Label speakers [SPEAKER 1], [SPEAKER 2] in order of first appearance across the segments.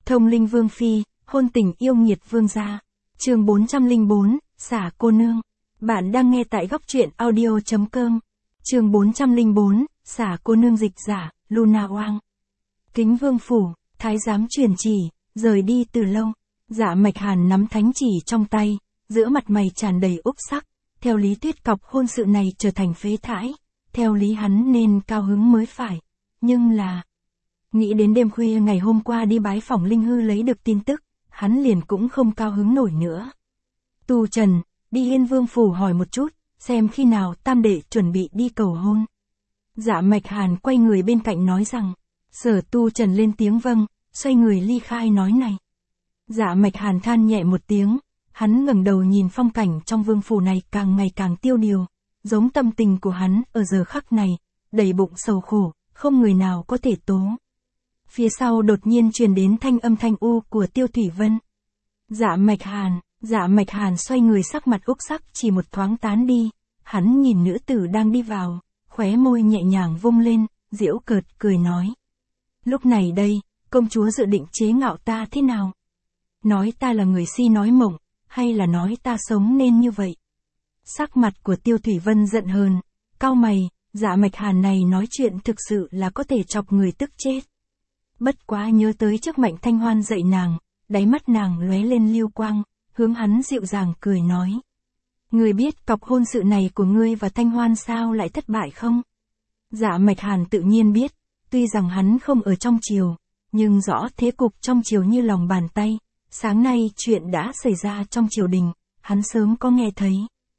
[SPEAKER 1] Thông linh vương phi, hôn tình yêu nghiệt vương gia. Chương 404, xả cô nương. Bạn đang nghe tại góc truyện audio.com. Chương 404, xả cô nương, dịch giả, Luna Oang. Kính vương phủ, thái giám truyền chỉ, rời đi từ lâu. Dạ Mạch Hàn nắm thánh chỉ trong tay, giữa mặt mày tràn đầy úp sắc. Theo lý thuyết cọc hôn sự này trở thành phế thải. Theo lý hắn nên cao hứng mới phải. Nhưng là... Nghĩ đến đêm khuya ngày hôm qua đi bái phỏng Linh Hư lấy được tin tức, hắn liền cũng không cao hứng nổi nữa. Tu Trần, đi Yên Vương phủ hỏi một chút, xem khi nào tam đệ chuẩn bị đi cầu hôn. Dạ Mạch Hàn quay người bên cạnh nói rằng, Sở Tu Trần lên tiếng vâng, xoay người ly khai nói này. Dạ Mạch Hàn than nhẹ một tiếng, hắn ngẩng đầu nhìn phong cảnh trong vương phủ này càng ngày càng tiêu điều, giống tâm tình của hắn ở giờ khắc này, đầy bụng sầu khổ, không người nào có thể tố. Phía sau đột nhiên truyền đến thanh âm thanh u của Tiêu Thủy Vân. Dạ Mạch Hàn xoay người, sắc mặt úc sắc chỉ một thoáng tán đi, hắn nhìn nữ tử đang đi vào, khóe môi nhẹ nhàng vung lên, giễu cợt cười nói. Lúc này đây, công chúa dự định chế ngạo ta thế nào? Nói ta là người si nói mộng, hay là nói ta sống nên như vậy? Sắc mặt của Tiêu Thủy Vân giận hờn, cau mày, Dạ Mạch Hàn này nói chuyện thực sự là có thể chọc người tức chết. Bất quá nhớ tới trước Mạnh Thanh Hoan dạy nàng, đáy mắt nàng lóe lên lưu quang, hướng hắn dịu dàng cười nói. Ngươi biết cọc hôn sự này của ngươi và Thanh Hoan sao lại thất bại không? Dạ Mạch Hàn tự nhiên biết, tuy rằng hắn không ở trong triều, nhưng rõ thế cục trong triều như lòng bàn tay. Sáng nay chuyện đã xảy ra trong triều đình, hắn sớm có nghe thấy.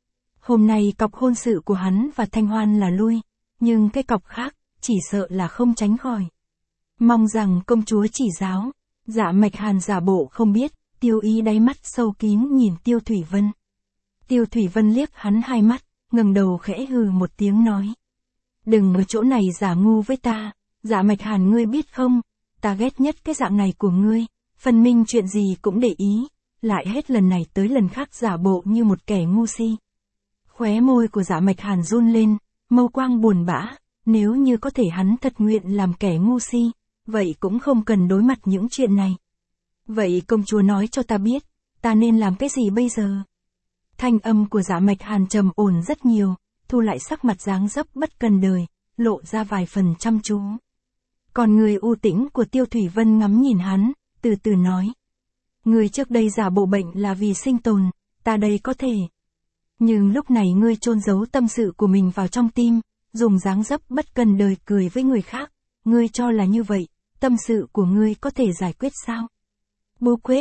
[SPEAKER 1] Hôm nay cọc hôn sự của hắn và Thanh Hoan là lui, nhưng cái cọc khác, chỉ sợ là không tránh khỏi. Mong rằng công chúa chỉ giáo. Dạ Mạch Hàn giả bộ không biết, Tiêu Ý đáy mắt sâu kín nhìn Tiêu Thủy Vân. Tiêu Thủy Vân liếc hắn hai mắt, ngẩng đầu khẽ hừ một tiếng nói. Đừng ở chỗ này giả ngu với ta, Dạ Mạch Hàn ngươi biết không, ta ghét nhất cái dạng này của ngươi, phân minh chuyện gì cũng để ý, lại hết lần này tới lần khác giả bộ như một kẻ ngu si. Khóe môi của Dạ Mạch Hàn run lên, mâu quang buồn bã, nếu như có thể hắn thật nguyện làm kẻ ngu si, vậy cũng không cần đối mặt những chuyện này. Vậy công chúa nói cho ta biết, ta nên làm cái gì bây giờ? Thanh âm của Dạ Mạch Hàn trầm ổn rất nhiều, thu lại sắc mặt dáng dấp bất cần đời, lộ ra vài phần chăm chú. Còn người u tĩnh của Tiêu Thủy Vân ngắm nhìn hắn, từ từ nói. Ngươi trước đây giả bộ bệnh là vì sinh tồn, ta đây có thể. Nhưng lúc này ngươi chôn giấu tâm sự của mình vào trong tim, dùng dáng dấp bất cần đời cười với người khác, ngươi cho là như vậy, tâm sự của ngươi có thể giải quyết sao? Bố quếp,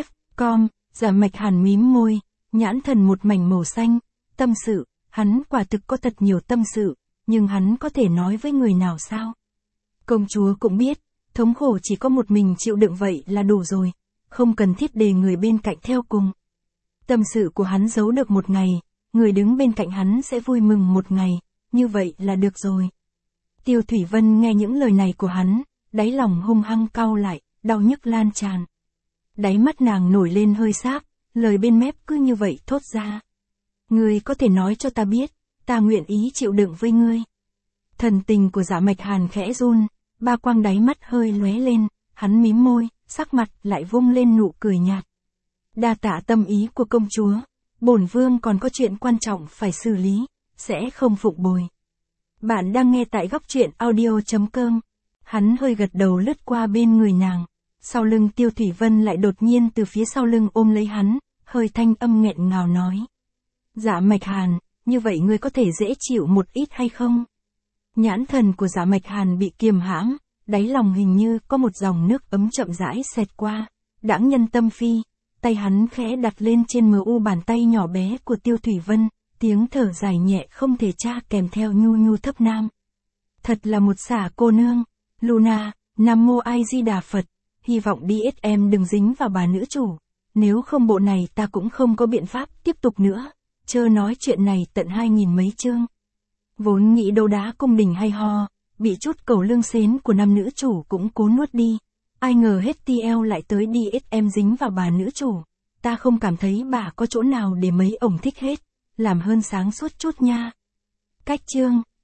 [SPEAKER 1] Dạ Mạch Hàn mím môi, nhãn thần một mảnh màu xanh, tâm sự, hắn quả thực có thật nhiều tâm sự, nhưng hắn có thể nói với người nào sao? Công chúa cũng biết, thống khổ chỉ có một mình chịu đựng vậy là đủ rồi, không cần thiết để người bên cạnh theo cùng. Tâm sự của hắn giấu được một ngày, người đứng bên cạnh hắn sẽ vui mừng một ngày, như vậy là được rồi. Tiêu Thủy Vân nghe những lời này của hắn, đáy lòng hung hăng cau lại, đau nhức lan tràn. Đáy mắt nàng nổi lên hơi sáp, lời bên mép cứ như vậy thốt ra. Ngươi có thể nói cho ta biết, ta nguyện ý chịu đựng với ngươi. Thần tình của Dạ Mạch Hàn khẽ run, ba quang đáy mắt hơi lóe lên, hắn mím môi, sắc mặt lại vung lên nụ cười nhạt. Đa tạ tâm ý của công chúa, bổn vương còn có chuyện quan trọng phải xử lý, sẽ không phụng bồi. Bạn đang nghe tại góc truyện audio.com. Hắn hơi gật đầu lướt qua bên người nàng, sau lưng Tiêu Thủy Vân lại đột nhiên từ phía sau lưng ôm lấy hắn, hơi thanh âm nghẹn ngào nói. Dạ Mạch Hàn, như vậy ngươi có thể dễ chịu một ít hay không? Nhãn thần của Dạ Mạch Hàn bị kiềm hãm, đáy lòng hình như có một dòng nước ấm chậm rãi xẹt qua, đãng nhân tâm phi, tay hắn khẽ đặt lên trên mờ u bàn tay nhỏ bé của Tiêu Thủy Vân, tiếng thở dài nhẹ không thể tra kèm theo nhu nhu thấp nam. Thật là một xả cô nương, Luna, Nam Mô A Di Đà Phật, hy vọng DSM đừng dính vào bà nữ chủ, nếu không bộ này ta cũng không có biện pháp tiếp tục nữa, chớ nói chuyện này tận 2000 mấy chương. Vốn nghĩ đấu đá cung đình hay ho, bị chút cầu lương xến của nam nữ chủ cũng cố nuốt đi. Ai ngờ hết TL lại tới DSM dính vào bà nữ chủ. Ta không cảm thấy bà có chỗ nào để mấy ổng thích hết. Làm hơn sáng suốt chút nha. Cách chương.